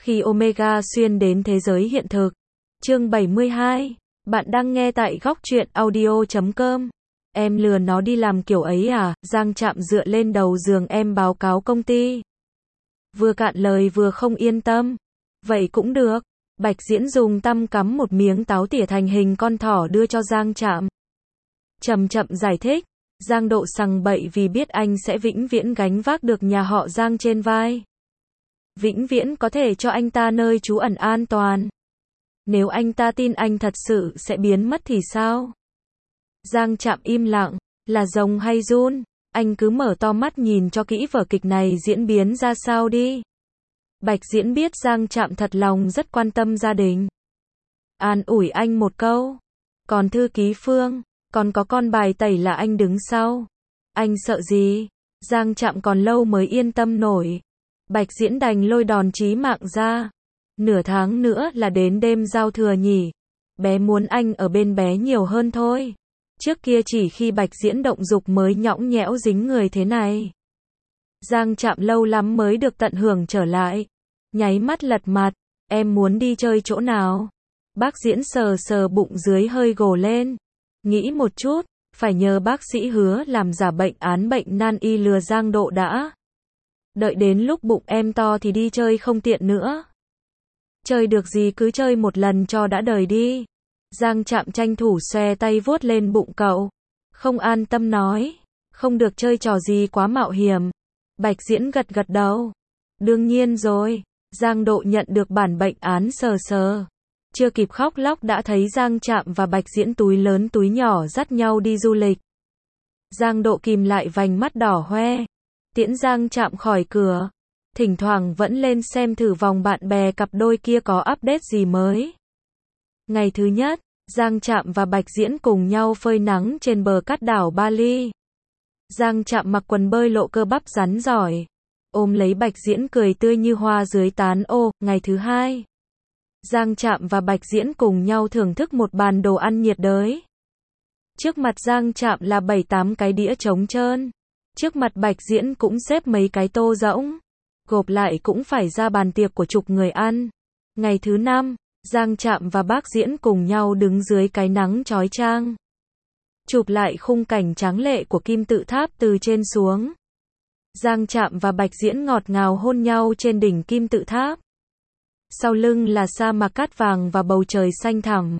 Khi Omega xuyên đến thế giới hiện thực. Chương 72. Bạn đang nghe tại góc truyện audio.com. Em lừa nó đi làm kiểu ấy à? Giang Trạm dựa lên đầu giường em báo cáo công ty. Vừa cạn lời vừa không yên tâm. Vậy cũng được. Bạch Diễn dùng tăm cắm một miếng táo tỉa thành hình con thỏ đưa cho Giang Trạm. Chậm chậm giải thích. Giang Độ sằng bậy vì biết anh sẽ vĩnh viễn gánh vác được nhà họ Giang trên vai. Vĩnh viễn có thể cho anh ta nơi trú ẩn an toàn. Nếu anh ta tin anh thật sự sẽ biến mất thì sao? Giang Trạm im lặng, là rồng hay giun? Anh cứ mở to mắt nhìn cho kỹ vở kịch này diễn biến ra sao đi. Bạch Diễn biết Giang Trạm thật lòng rất quan tâm gia đình. An ủi anh một câu. Còn thư ký Phương, còn có con bài tẩy là anh đứng sau. Anh sợ gì? Giang Trạm còn lâu mới yên tâm nổi. Bạch Diễn đành lôi đòn chí mạng ra. Nửa tháng nữa là đến đêm giao thừa nhỉ. Bé muốn anh ở bên bé nhiều hơn thôi. Trước kia chỉ khi Bạch Diễn động dục mới nhõng nhẽo dính người thế này. Giang Trạm lâu lắm mới được tận hưởng trở lại. Nháy mắt lật mặt, em muốn đi chơi chỗ nào? Bác Diễn sờ sờ bụng dưới hơi gồ lên. Nghĩ một chút, phải nhờ bác sĩ Hứa làm giả bệnh án bệnh nan y lừa Giang Độ đã. Đợi đến lúc bụng em to thì đi chơi không tiện nữa. Chơi được gì cứ chơi một lần cho đã đời đi. Giang Trạm tranh thủ xòe tay vuốt lên bụng cậu. Không an tâm nói. Không được chơi trò gì quá mạo hiểm. Bạch Diễn gật gật đầu. Đương nhiên rồi. Giang Độ nhận được bản bệnh án sờ sờ. Chưa kịp khóc lóc đã thấy Giang Trạm và Bạch Diễn túi lớn túi nhỏ dắt nhau đi du lịch. Giang Độ kìm lại vành mắt đỏ hoe. Tiễn Giang Trạm khỏi cửa. Thỉnh thoảng vẫn lên xem thử vòng bạn bè cặp đôi kia có update gì mới. Ngày thứ nhất, Giang Trạm và Bạch Diễn cùng nhau phơi nắng trên bờ cát đảo Bali. Giang Trạm mặc quần bơi lộ cơ bắp rắn giỏi. Ôm lấy Bạch Diễn cười tươi như hoa dưới tán ô. Ngày thứ hai, Giang Trạm và Bạch Diễn cùng nhau thưởng thức một bàn đồ ăn nhiệt đới. Trước mặt Giang Trạm là 7-8 cái đĩa trống trơn. Trước mặt Bạch Diễn cũng xếp mấy cái tô rỗng. Gộp lại cũng phải ra bàn tiệc của chục người ăn. Ngày thứ năm, Giang Trạm và bác Diễn cùng nhau đứng dưới cái nắng chói chang. Chụp lại khung cảnh tráng lệ của kim tự tháp từ trên xuống. Giang Trạm và Bạch Diễn ngọt ngào hôn nhau trên đỉnh kim tự tháp. Sau lưng là sa mạc cát vàng và bầu trời xanh thẳm.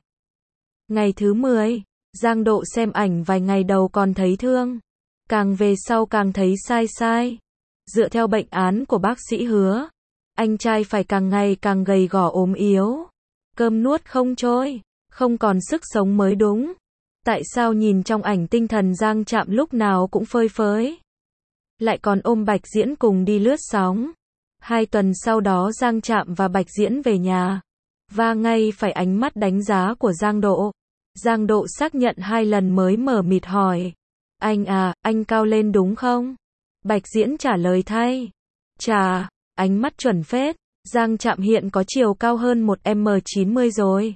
Ngày thứ 10, Giang Độ xem ảnh vài ngày đầu còn thấy thương. Càng về sau càng thấy sai sai. Dựa theo bệnh án của bác sĩ Hứa, anh trai phải càng ngày càng gầy gò ốm yếu. Cơm nuốt không trôi, không còn sức sống mới đúng. Tại sao nhìn trong ảnh tinh thần Giang Trạm lúc nào cũng phơi phới? Lại còn ôm Bạch Diễn cùng đi lướt sóng. 2 tuần sau đó Giang Trạm và Bạch Diễn về nhà. Và ngay phải ánh mắt đánh giá của Giang Độ. Giang Độ xác nhận 2 lần mới mở mịt hỏi. Anh à, anh cao lên đúng không? Bạch Diễn trả lời thay. Chà, ánh mắt chuẩn phết. Giang Trạm hiện có chiều cao hơn 1m90 rồi.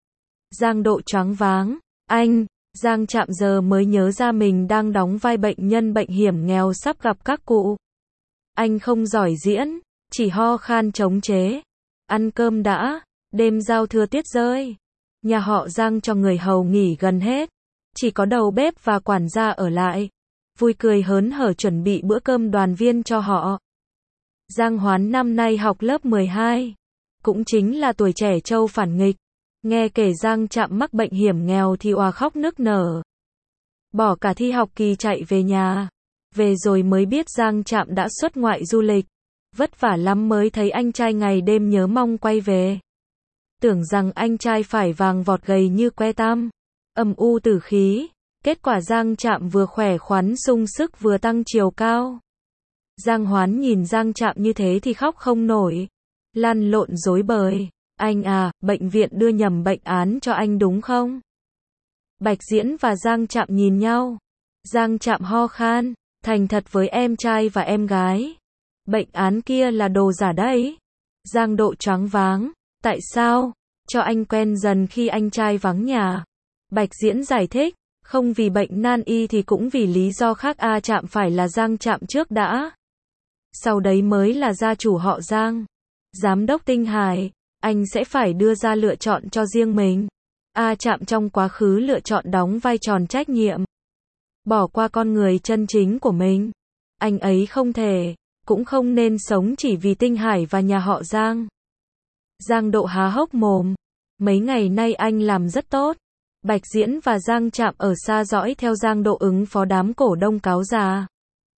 Giang Độ choáng váng. Anh, Giang Trạm giờ mới nhớ ra mình đang đóng vai bệnh nhân bệnh hiểm nghèo sắp gặp các cụ. Anh không giỏi diễn, chỉ ho khan chống chế. Ăn cơm đã, đêm giao thừa tiết rơi. Nhà họ Giang cho người hầu nghỉ gần hết. Chỉ có đầu bếp và quản gia ở lại. Vui cười hớn hở chuẩn bị bữa cơm đoàn viên cho họ. Giang Hoán năm nay học lớp 12. Cũng chính là tuổi trẻ trâu phản nghịch. Nghe kể Giang Trạm mắc bệnh hiểm nghèo thì òa khóc nức nở. Bỏ cả thi học kỳ chạy về nhà. Về rồi mới biết Giang Trạm đã xuất ngoại du lịch. Vất vả lắm mới thấy anh trai ngày đêm nhớ mong quay về. Tưởng rằng anh trai phải vàng vọt gầy như que tăm. Âm u tử khí. Kết quả Giang Trạm vừa khỏe khoắn sung sức vừa tăng chiều cao. Giang Hoán nhìn Giang Trạm như thế thì khóc không nổi. Lăn lộn rối bời. Anh à, bệnh viện đưa nhầm bệnh án cho anh đúng không? Bạch Diễn và Giang Trạm nhìn nhau. Giang Trạm ho khan. Thành thật với em trai và em gái. Bệnh án kia là đồ giả đấy. Giang Độ choáng váng. Tại sao? Cho anh quen dần khi anh trai vắng nhà. Bạch Diễn giải thích. Không vì bệnh nan y thì cũng vì lý do khác a. Trạm phải là Giang Trạm trước đã. Sau đấy mới là gia chủ họ Giang. Giám đốc Tinh Hải, anh sẽ phải đưa ra lựa chọn cho riêng mình. A Trạm trong quá khứ lựa chọn đóng vai tròn trách nhiệm. Bỏ qua con người chân chính của mình. Anh ấy không thể, cũng không nên sống chỉ vì Tinh Hải và nhà họ Giang. Giang Độ há hốc mồm. Mấy ngày nay anh làm rất tốt. Bạch Diễn và Giang Trạm ở xa dõi theo Giang Độ ứng phó đám cổ đông cáo già.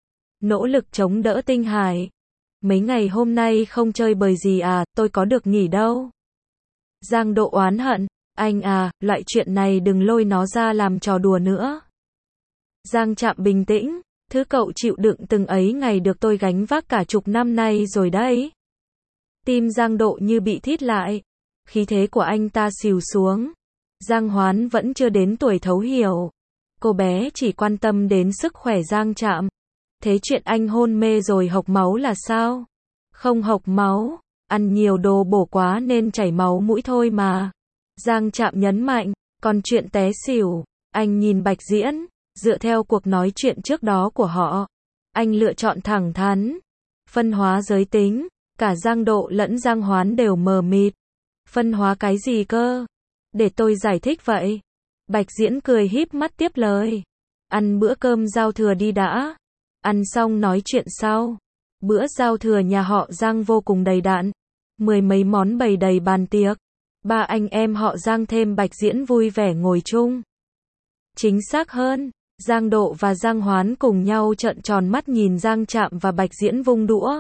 Nỗ lực chống đỡ Tinh Hải. Mấy ngày hôm nay không chơi bời gì à, tôi có được nghỉ đâu. Giang Độ oán hận, anh à, loại chuyện này đừng lôi nó ra làm trò đùa nữa. Giang Trạm bình tĩnh, thứ cậu chịu đựng từng ấy ngày được tôi gánh vác cả chục năm nay rồi đấy. Tim Giang Độ như bị thít lại, khí thế của anh ta xìu xuống. Giang Hoán vẫn chưa đến tuổi thấu hiểu. Cô bé chỉ quan tâm đến sức khỏe Giang Trạm. Thế chuyện anh hôn mê rồi hộc máu là sao? Không hộc máu, ăn nhiều đồ bổ quá nên chảy máu mũi thôi mà. Giang Trạm nhấn mạnh, còn chuyện té xỉu, anh nhìn Bạch Diễn, dựa theo cuộc nói chuyện trước đó của họ. Anh lựa chọn thẳng thắn, phân hóa giới tính, cả Giang Độ lẫn Giang Hoán đều mờ mịt. Phân hóa cái gì cơ? Để tôi giải thích vậy. Bạch Diễn cười híp mắt tiếp lời. Ăn bữa cơm giao thừa đi đã. Ăn xong nói chuyện sau. Bữa giao thừa nhà họ Giang vô cùng đầy đặn. Mười mấy món bày đầy bàn tiệc. Ba anh em họ Giang thêm Bạch Diễn vui vẻ ngồi chung. Chính xác hơn, Giang Độ và Giang Hoán cùng nhau trợn tròn mắt nhìn Giang Trạm và Bạch Diễn vung đũa.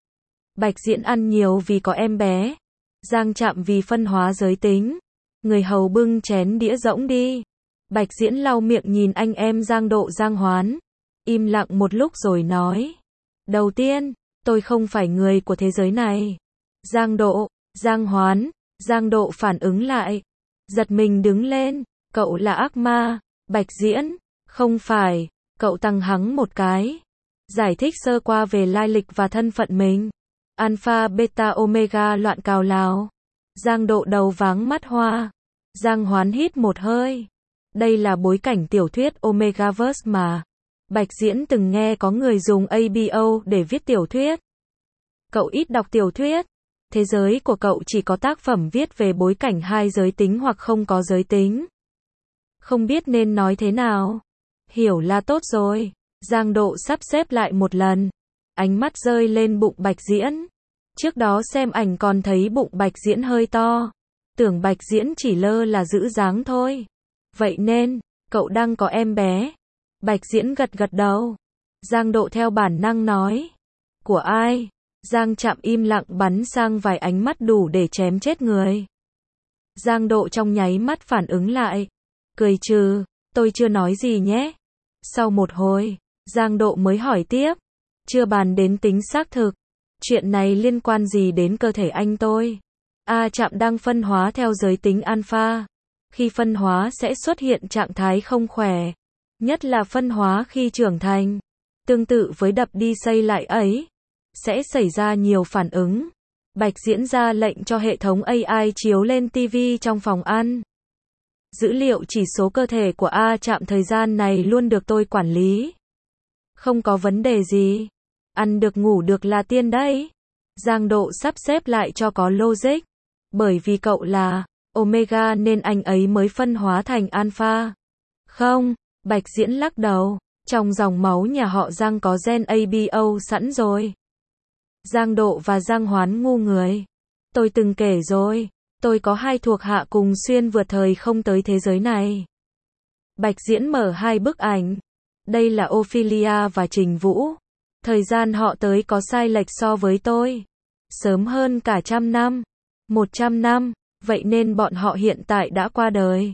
Bạch Diễn ăn nhiều vì có em bé. Giang Trạm vì phân hóa giới tính. Người hầu bưng chén đĩa rỗng đi. Bạch Diễn lau miệng nhìn anh em Giang Độ Giang Hoán. Im lặng một lúc rồi nói. Đầu tiên, tôi không phải người của thế giới này. Giang Độ, Giang Hoán, Giang Độ phản ứng lại. Giật mình đứng lên. Cậu là ác ma. Bạch Diễn, không phải. Cậu tăng hắng một cái. Giải thích sơ qua về lai lịch và thân phận mình. Alpha, Beta, Omega loạn cào lào. Giang Độ đầu váng mắt hoa. Giang Hoán hít một hơi. Đây là bối cảnh tiểu thuyết Omegaverse mà. Bạch Diễn từng nghe có người dùng ABO để viết tiểu thuyết. Cậu ít đọc tiểu thuyết. Thế giới của cậu chỉ có tác phẩm viết về bối cảnh hai giới tính hoặc không có giới tính. Không biết nên nói thế nào. Hiểu là tốt rồi. Giang Độ sắp xếp lại một lần. Ánh mắt rơi lên bụng Bạch Diễn. Trước đó xem ảnh còn thấy bụng Bạch Diễn hơi to. Tưởng Bạch Diễn chỉ lơ là giữ dáng thôi. Vậy nên, cậu đang có em bé. Bạch Diễn gật gật đầu. Giang Độ theo bản năng nói. Của ai? Giang Trạm im lặng bắn sang vài ánh mắt đủ để chém chết người. Giang Độ trong nháy mắt phản ứng lại. Cười trừ, tôi chưa nói gì nhé. Sau một hồi, Giang Độ mới hỏi tiếp. Chưa bàn đến tính xác thực. Chuyện này liên quan gì đến cơ thể anh tôi? A Trạm đang phân hóa theo giới tính alpha. Khi phân hóa sẽ xuất hiện trạng thái không khỏe. Nhất là phân hóa khi trưởng thành. Tương tự với đập đi xây lại ấy. Sẽ xảy ra nhiều phản ứng. Bạch Diễn ra lệnh cho hệ thống AI chiếu lên TV trong phòng ăn. Dữ liệu chỉ số cơ thể của A Trạm thời gian này luôn được tôi quản lý. Không có vấn đề gì. Ăn được ngủ được là tiên đấy. Giang Độ sắp xếp lại cho có logic. Bởi vì cậu là Omega nên anh ấy mới phân hóa thành Alpha. Không, Bạch Diễn lắc đầu. Trong dòng máu nhà họ Giang có gen ABO sẵn rồi. Giang Độ và Giang Hoán ngu người. Tôi từng kể rồi. Tôi có hai thuộc hạ cùng xuyên vượt thời không tới thế giới này. Bạch Diễn mở hai bức ảnh. Đây là Ophelia và Trình Vũ. Thời gian họ tới có sai lệch so với tôi. Sớm hơn cả 100 năm. 100 năm. Vậy nên bọn họ hiện tại đã qua đời.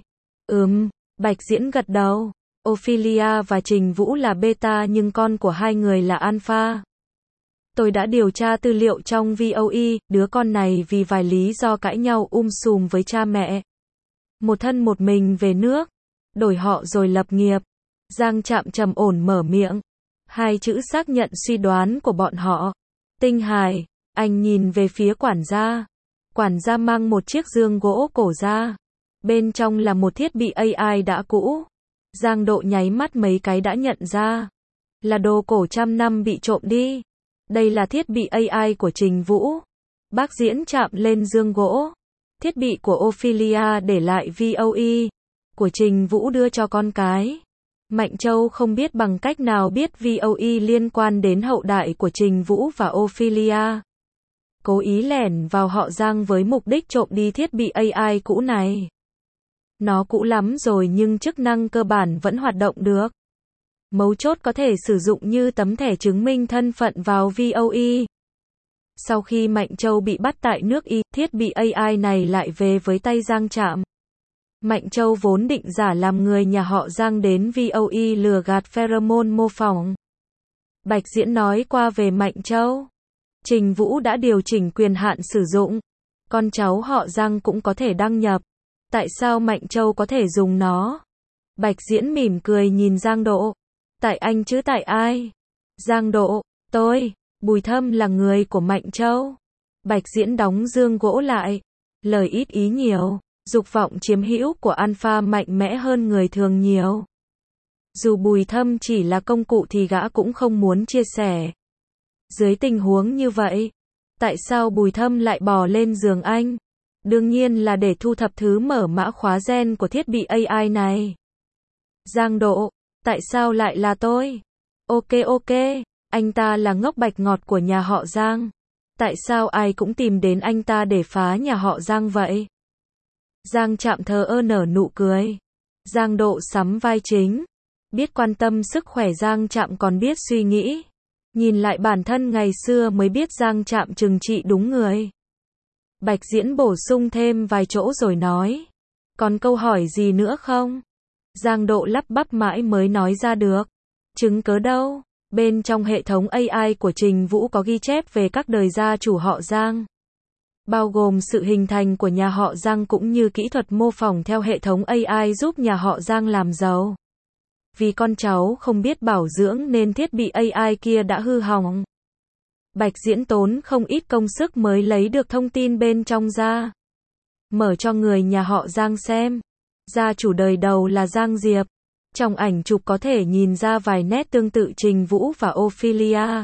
Bạch Diễn gật đầu. Ophelia và Trình Vũ là beta nhưng con của hai người là alpha. Tôi đã điều tra tư liệu trong VOE, đứa con này vì vài lý do cãi nhau sùm với cha mẹ. Một thân một mình về nước, đổi họ rồi lập nghiệp. Giang Trạm trầm ổn mở miệng. Hai chữ xác nhận suy đoán của bọn họ. Tinh Hải, anh nhìn về phía quản gia. Quản gia mang một chiếc giường gỗ cổ ra. Bên trong là một thiết bị AI đã cũ. Giang Độ nháy mắt mấy cái đã nhận ra. Là đồ cổ 100 năm bị trộm đi. Đây là thiết bị AI của Trình Vũ. Bác diễn chạm lên giường gỗ. Thiết bị của Ophelia để lại VOE của Trình Vũ đưa cho con cái. Mạnh Châu không biết bằng cách nào biết VOE liên quan đến hậu đại của Trình Vũ và Ophelia. Cố ý lẻn vào họ Giang với mục đích trộm đi thiết bị AI cũ này. Nó cũ lắm rồi nhưng chức năng cơ bản vẫn hoạt động được. Mấu chốt có thể sử dụng như tấm thẻ chứng minh thân phận vào VOE. Sau khi Mạnh Châu bị bắt tại nước Y, thiết bị AI này lại về với tay Giang Trạm. Mạnh Châu vốn định giả làm người nhà họ Giang đến VOE lừa gạt pheromone mô phỏng. Bạch Diễn nói qua về Mạnh Châu. Trình Vũ đã điều chỉnh quyền hạn sử dụng. Con cháu họ Giang cũng có thể đăng nhập. Tại sao Mạnh Châu có thể dùng nó? Bạch Diễn mỉm cười nhìn Giang Độ. Tại anh chứ tại ai? Giang Độ, tôi, Bùi Thâm là người của Mạnh Châu. Bạch Diễn đóng giường gỗ lại. Lời ít ý nhiều. Dục vọng chiếm hữu của Alpha mạnh mẽ hơn người thường nhiều. Dù Bùi Thâm chỉ là công cụ thì gã cũng không muốn chia sẻ. Dưới tình huống như vậy, tại sao Bùi Thâm lại bò lên giường anh? Đương nhiên là để thu thập thứ mở mã khóa gen của thiết bị AI này. Giang Độ, tại sao lại là tôi? Ok, anh ta là ngốc bạch ngọt của nhà họ Giang. Tại sao ai cũng tìm đến anh ta để phá nhà họ Giang vậy? Giang Trạm thờ ơ nở nụ cười. Giang Độ sắm vai chính. Biết quan tâm sức khỏe Giang Trạm còn biết suy nghĩ. Nhìn lại bản thân ngày xưa mới biết Giang Trạm trừng trị đúng người. Bạch Diễn bổ sung thêm vài chỗ rồi nói. Còn câu hỏi gì nữa không? Giang Độ lắp bắp mãi mới nói ra được. Chứng cớ đâu? Bên trong hệ thống AI của Trình Vũ có ghi chép về các đời gia chủ họ Giang. Bao gồm sự hình thành của nhà họ Giang cũng như kỹ thuật mô phỏng theo hệ thống AI giúp nhà họ Giang làm giàu. Vì con cháu không biết bảo dưỡng nên thiết bị AI kia đã hư hỏng. Bạch Diễn tốn không ít công sức mới lấy được thông tin bên trong ra. Mở cho người nhà họ Giang xem. Gia chủ đời đầu là Giang Diệp. Trong ảnh chụp có thể nhìn ra vài nét tương tự Trình Vũ và Ophelia.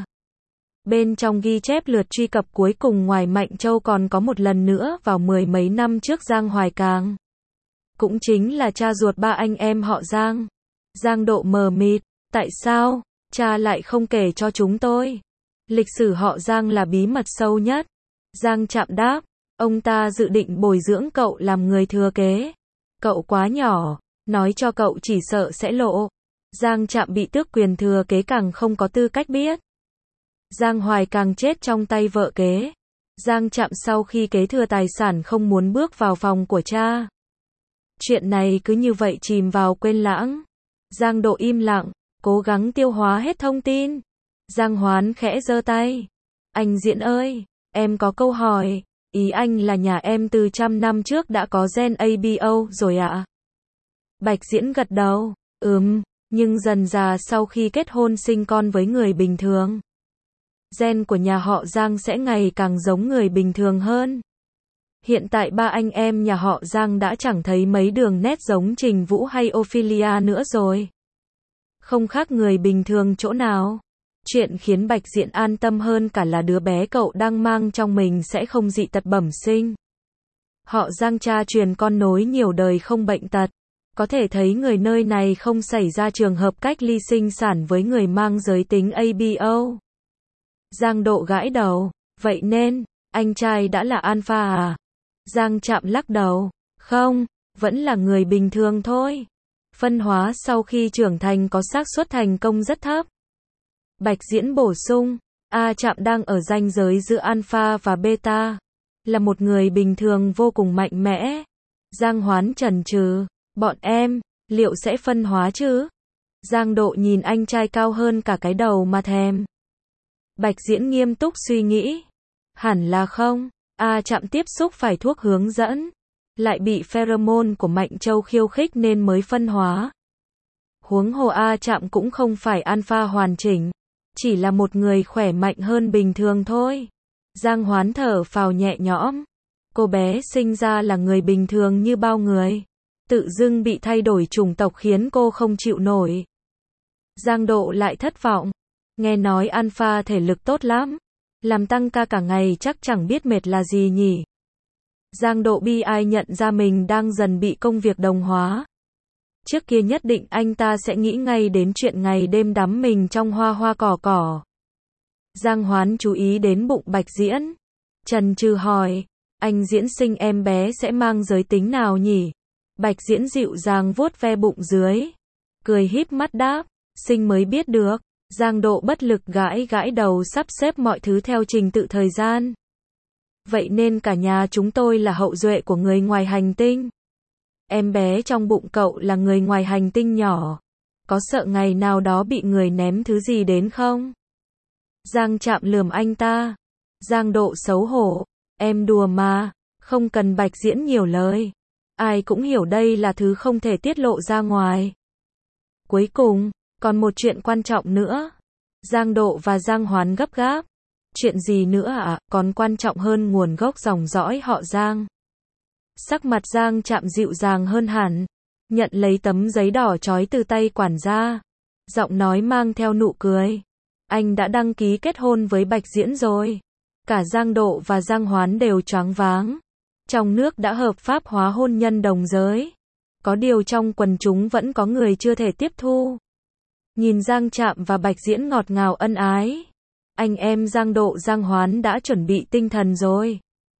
Bên trong ghi chép lượt truy cập cuối cùng ngoài Mạnh Châu còn có một lần nữa vào mười mấy năm trước Giang Hoài Càng. Cũng chính là cha ruột ba anh em họ Giang. Giang Độ mờ mịt, tại sao, cha lại không kể cho chúng tôi? Lịch sử họ Giang là bí mật sâu nhất. Giang Trạm đáp, ông ta dự định bồi dưỡng cậu làm người thừa kế. Cậu quá nhỏ, nói cho cậu chỉ sợ sẽ lộ. Giang Trạm bị tước quyền thừa kế càng không có tư cách biết. Giang Hoài càng chết trong tay vợ kế. Giang Trạm sau khi kế thừa tài sản không muốn bước vào phòng của cha. Chuyện này cứ như vậy chìm vào quên lãng. Giang Độ im lặng, cố gắng tiêu hóa hết thông tin. Giang Hoán khẽ giơ tay. Anh Diễn ơi, em có câu hỏi. Ý anh là nhà em từ 100 năm trước đã có gen ABO rồi ạ? Bạch Diễn gật đầu. Nhưng dần dà sau khi kết hôn sinh con với người bình thường, gen của nhà họ Giang sẽ ngày càng giống người bình thường hơn. Hiện tại ba anh em nhà họ Giang đã chẳng thấy mấy đường nét giống Trình Vũ hay Ophelia nữa rồi. Không khác người bình thường chỗ nào. Chuyện khiến Bạch Diễn an tâm hơn cả là đứa bé cậu đang mang trong mình sẽ không dị tật bẩm sinh. Họ Giang cha truyền con nối nhiều đời không bệnh tật. Có thể thấy người nơi này không xảy ra trường hợp cách ly sinh sản với người mang giới tính ABO. Giang Độ gãi đầu. Vậy nên, anh trai đã là alpha à? Giang Trạm lắc đầu. Không, vẫn là người bình thường thôi. Phân hóa sau khi trưởng thành có xác suất thành công rất thấp. Bạch Diễn bổ sung. Trạm đang ở ranh giới giữa alpha và beta. Là một người bình thường vô cùng mạnh mẽ. Giang Hoán chần chừ. Bọn em, liệu sẽ phân hóa chứ? Giang Độ nhìn anh trai cao hơn cả cái đầu mà thèm. Bạch Diễn nghiêm túc suy nghĩ. Hẳn là không. Trạm tiếp xúc phải thuốc hướng dẫn. Lại bị pheromone của Mạnh Châu khiêu khích nên mới phân hóa. Huống hồ Trạm cũng không phải alpha hoàn chỉnh. Chỉ là một người khỏe mạnh hơn bình thường thôi. Giang Hoán thở phào nhẹ nhõm. Cô bé sinh ra là người bình thường như bao người. Tự dưng bị thay đổi chủng tộc khiến cô không chịu nổi. Giang Độ lại thất vọng. Nghe nói alpha thể lực tốt lắm. Làm tăng ca cả ngày chắc chẳng biết mệt là gì nhỉ. Giang Độ bi ai nhận ra mình đang dần bị công việc đồng hóa. Trước kia nhất định anh ta sẽ nghĩ ngay đến chuyện ngày đêm đắm mình trong hoa hoa cỏ cỏ. Giang Hoán chú ý đến bụng Bạch Diễn. Chần chừ hỏi, anh Diễn sinh em bé sẽ mang giới tính nào nhỉ? Bạch Diễn dịu dàng vuốt ve bụng dưới. Cười híp mắt đáp, sinh mới biết được. Giang Độ bất lực gãi gãi đầu sắp xếp mọi thứ theo trình tự thời gian. Vậy nên cả nhà chúng tôi là hậu duệ của người ngoài hành tinh. Em bé trong bụng cậu là người ngoài hành tinh nhỏ. Có sợ ngày nào đó bị người ném thứ gì đến không? Giang Trạm lườm anh ta. Giang Độ xấu hổ. Em đùa mà, không cần Bạch Diễn nhiều lời. Ai cũng hiểu đây là thứ không thể tiết lộ ra ngoài. Cuối cùng, còn một chuyện quan trọng nữa. Giang Độ và Giang Hoán gấp gáp. Chuyện gì nữa ạ? Còn quan trọng hơn nguồn gốc dòng dõi họ Giang. Sắc mặt Giang Trạm dịu dàng hơn hẳn. Nhận lấy tấm giấy đỏ trói từ tay quản gia. Giọng nói mang theo nụ cười. Anh đã đăng ký kết hôn với Bạch Diễn rồi. Cả Giang Độ và Giang Hoán đều choáng váng. Trong nước đã hợp pháp hóa hôn nhân đồng giới. Có điều trong quần chúng vẫn có người chưa thể tiếp thu. Nhìn Giang Trạm và Bạch Diễn ngọt ngào ân ái. Anh em Giang Độ Giang Hoán đã chuẩn bị tinh thần rồi.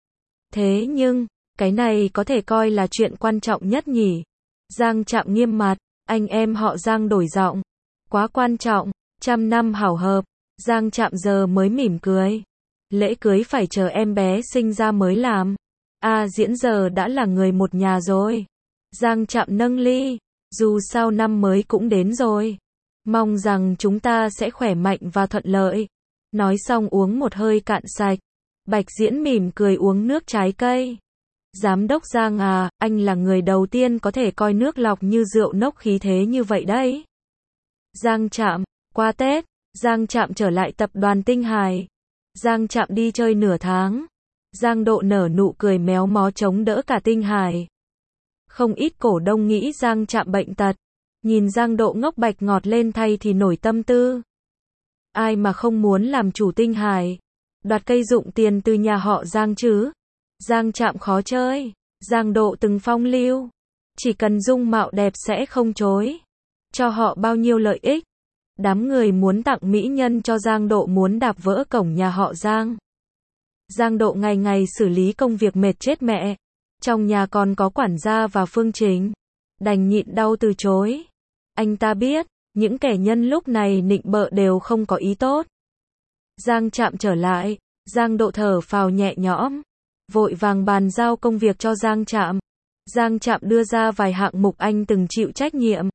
Thế nhưng, cái này có thể coi là chuyện quan trọng nhất nhỉ? Giang Trạm nghiêm mặt, anh em họ Giang đổi giọng. Quá quan trọng, 100 năm hảo hợp. Giang Trạm giờ mới mỉm cười. Lễ cưới phải chờ em bé sinh ra mới làm. Diễn giờ đã là người một nhà rồi. Giang Trạm nâng ly. Dù sao năm mới cũng đến rồi. Mong rằng chúng ta sẽ khỏe mạnh và thuận lợi. Nói xong uống một hơi cạn sạch. Bạch Diễn mỉm cười uống nước trái cây. Giám đốc Giang à, anh là người đầu tiên có thể coi nước lọc như rượu nốc khí thế như vậy đấy. Giang Trạm, qua Tết, Giang Trạm trở lại tập đoàn Tinh Hải. Giang Trạm đi chơi nửa tháng. Giang Độ nở nụ cười méo mó chống đỡ cả Tinh Hải. Không ít cổ đông nghĩ Giang Trạm bệnh tật. Nhìn Giang Độ ngốc bạch ngọt lên thay thì nổi tâm tư. Ai mà không muốn làm chủ Tinh Hải. Đoạt cây dụng tiền từ nhà họ Giang chứ. Giang Trạm khó chơi. Giang Độ từng phong lưu. Chỉ cần dung mạo đẹp sẽ không chối. Cho họ bao nhiêu lợi ích. Đám người muốn tặng mỹ nhân cho Giang Độ muốn đạp vỡ cổng nhà họ Giang. Giang Độ ngày ngày xử lý công việc mệt chết mẹ. Trong nhà còn có quản gia và Phương Trình. Đành nhịn đau từ chối. Anh ta biết, những kẻ nhân lúc này nịnh bợ đều không có ý tốt. Giang Trạm trở lại. Giang Độ thở phào nhẹ nhõm. Vội vàng bàn giao công việc cho Giang Trạm. Giang Trạm đưa ra vài hạng mục anh từng chịu trách nhiệm.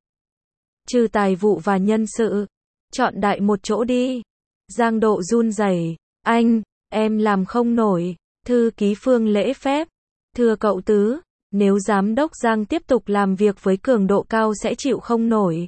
Trừ tài vụ và nhân sự. Chọn đại một chỗ đi. Giang Độ run rẩy. Anh, em làm không nổi. Thư ký Phương lễ phép. Thưa cậu Tứ, nếu giám đốc Giang tiếp tục làm việc với cường độ cao sẽ chịu không nổi.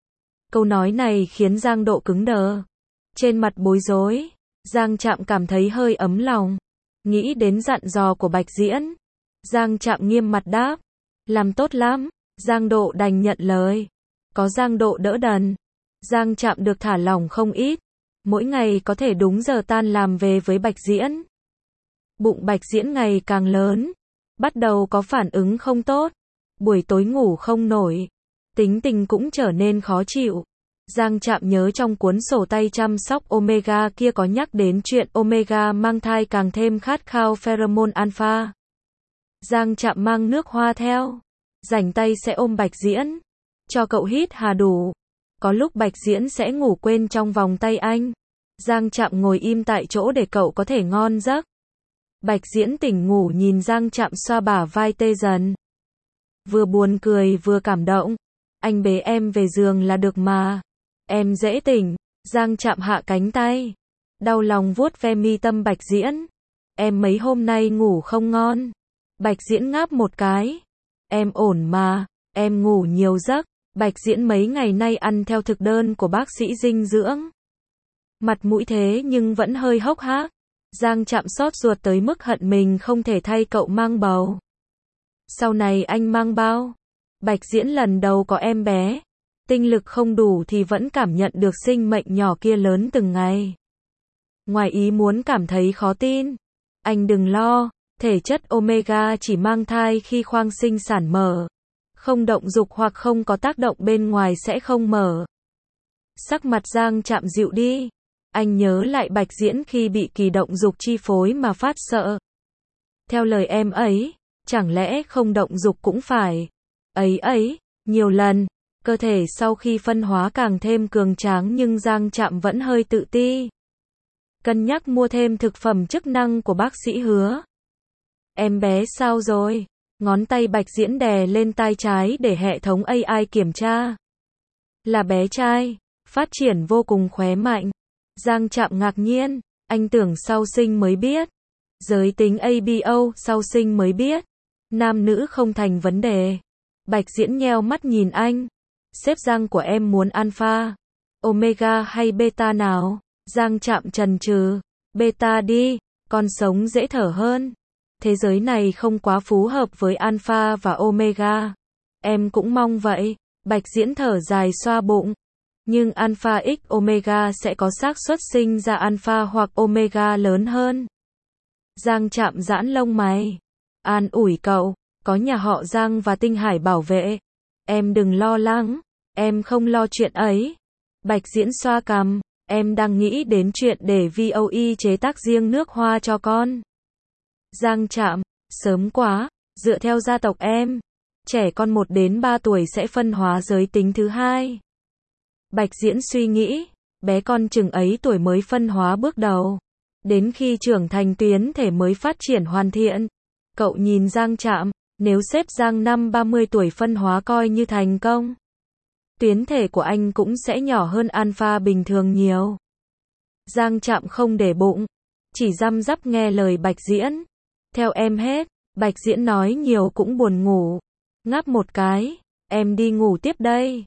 Câu nói này khiến Giang Độ cứng đờ. Trên mặt bối rối, Giang Trạm cảm thấy hơi ấm lòng. Nghĩ đến dặn dò của Bạch Diễn. Giang Trạm nghiêm mặt đáp. Làm tốt lắm. Giang Độ đành nhận lời. Có Giang Độ đỡ đần. Giang Trạm được thả lỏng không ít. Mỗi ngày có thể đúng giờ tan làm về với Bạch Diễn. Bụng Bạch Diễn ngày càng lớn. Bắt đầu có phản ứng không tốt. Buổi tối ngủ không nổi. Tính tình cũng trở nên khó chịu. Giang Trạm nhớ trong cuốn sổ tay chăm sóc Omega kia có nhắc đến chuyện Omega mang thai càng thêm khát khao pheromone alpha. Giang Trạm mang nước hoa theo. Rảnh tay sẽ ôm Bạch Diễn. Cho cậu hít hà đủ. Có lúc Bạch Diễn sẽ ngủ quên trong vòng tay anh. Giang Trạm ngồi im tại chỗ để cậu có thể ngon giấc. Bạch Diễn tỉnh ngủ nhìn Giang Trạm xoa bả vai tê dần. Vừa buồn cười vừa cảm động. Anh bế em về giường là được mà. Em dễ tỉnh. Giang Trạm hạ cánh tay. Đau lòng vuốt ve mi tâm Bạch Diễn. Em mấy hôm nay ngủ không ngon. Bạch Diễn ngáp một cái. Em ổn mà. Em ngủ nhiều giấc. Bạch Diễn mấy ngày nay ăn theo thực đơn của bác sĩ dinh dưỡng. Mặt mũi thế nhưng vẫn hơi hốc hác. Giang Trạm xót ruột tới mức hận mình không thể thay cậu mang bầu. Sau này anh mang bao? Bạch Diễn lần đầu có em bé. Tinh lực không đủ thì vẫn cảm nhận được sinh mệnh nhỏ kia lớn từng ngày. Ngoài ý muốn cảm thấy khó tin. Anh đừng lo, thể chất omega chỉ mang thai khi khoang sinh sản mở. Không động dục hoặc không có tác động bên ngoài sẽ không mở. Sắc mặt Giang Trạm dịu đi. Anh nhớ lại Bạch Diễn khi bị kỳ động dục chi phối mà phát sợ. Theo lời em ấy, chẳng lẽ không động dục cũng phải. Nhiều lần, cơ thể sau khi phân hóa càng thêm cường tráng nhưng Giang Trạm vẫn hơi tự ti. Cân nhắc mua thêm thực phẩm chức năng của bác sĩ Hứa. Em bé sao rồi? Ngón tay Bạch Diễn đè lên tai trái để hệ thống AI kiểm tra. Là bé trai, phát triển vô cùng khỏe mạnh. Giang Trạm ngạc nhiên, anh tưởng sau sinh mới biết. Giới tính ABO sau sinh mới biết. Nam nữ không thành vấn đề. Bạch Diễn nheo mắt nhìn anh. Xếp răng của em muốn alpha, omega hay beta nào? Giang Trạm chần chừ. Beta đi, con sống dễ thở hơn. Thế giới này không quá phù hợp với alpha và omega. Em cũng mong vậy. Bạch Diễn thở dài xoa bụng. Nhưng alpha x omega sẽ có xác suất sinh ra alpha hoặc omega lớn hơn. Giang Trạm giãn lông mày. An ủi cậu, có nhà họ Giang và Tinh Hải bảo vệ. Em đừng lo lắng, em không lo chuyện ấy. Bạch Diễn xoa cằm, em đang nghĩ đến chuyện để VOE chế tác riêng nước hoa cho con. Giang Trạm, sớm quá, dựa theo gia tộc em, trẻ con 1 đến 3 tuổi sẽ phân hóa giới tính thứ hai. Bạch Diễn suy nghĩ, bé con chừng ấy tuổi mới phân hóa bước đầu. Đến khi trưởng thành tuyến thể mới phát triển hoàn thiện. Cậu nhìn Giang Trạm, nếu xếp Giang năm 30 tuổi phân hóa coi như thành công. Tuyến thể của anh cũng sẽ nhỏ hơn alpha bình thường nhiều. Giang Trạm không để bụng, chỉ răm rắp nghe lời Bạch Diễn. Theo em hết, Bạch Diễn nói nhiều cũng buồn ngủ. Ngáp một cái, em đi ngủ tiếp đây.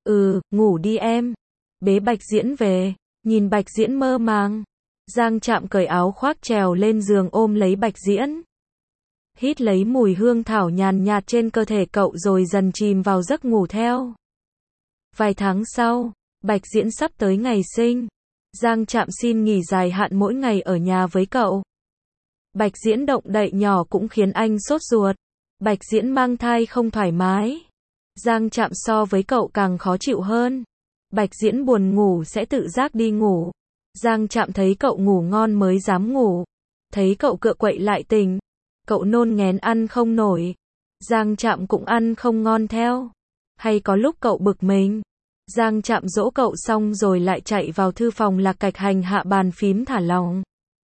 Ngủ đi em. Bế Bạch Diễn về, nhìn Bạch Diễn mơ màng. Giang Trạm cởi áo khoác trèo lên giường ôm lấy Bạch Diễn. Hít lấy mùi hương thảo nhàn nhạt trên cơ thể cậu rồi dần chìm vào giấc ngủ theo. Vài tháng sau, Bạch Diễn sắp tới ngày sinh. Giang Trạm xin nghỉ dài hạn mỗi ngày ở nhà với cậu. Bạch Diễn động đậy nhỏ cũng khiến anh sốt ruột. Bạch Diễn mang thai không thoải mái. Giang Trạm so với cậu càng khó chịu hơn. Bạch Diễn buồn ngủ sẽ tự giác đi ngủ. Giang Trạm thấy cậu ngủ ngon mới dám ngủ. Thấy cậu cựa quậy lại tỉnh. Cậu nôn nghén ăn không nổi. Giang Trạm cũng ăn không ngon theo. Hay có lúc cậu bực mình. Giang Trạm dỗ cậu xong rồi lại chạy vào thư phòng lạc cạch hành hạ bàn phím thả lỏng.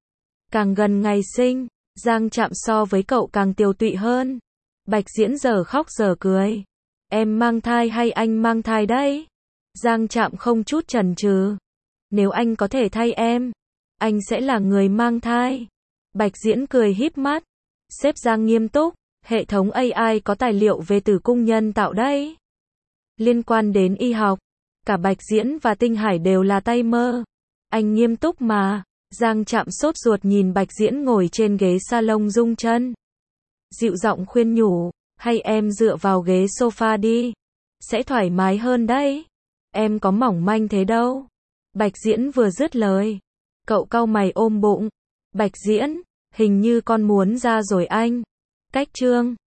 Càng gần ngày sinh, Giang Trạm so với cậu càng tiều tụy hơn. Bạch Diễn giờ khóc giờ cười. Em mang thai hay anh mang thai đấy? Giang Trạm không chút chần chừ. Nếu anh có thể thay em, anh sẽ là người mang thai. Bạch Diễn cười híp mắt. Sếp Giang nghiêm túc, hệ thống AI có tài liệu về tử cung nhân tạo đấy. Liên quan đến y học, cả Bạch Diễn và Tinh Hải đều là tay mơ. Anh nghiêm túc mà. Giang Trạm sốt ruột nhìn Bạch Diễn ngồi trên ghế salon rung chân. Dịu giọng khuyên nhủ, hay em dựa vào ghế sofa đi. Sẽ thoải mái hơn đấy. Em có mỏng manh thế đâu. Bạch Diễn vừa dứt lời. Cậu cau mày ôm bụng. Bạch Diễn, hình như con muốn ra rồi anh. Cách chương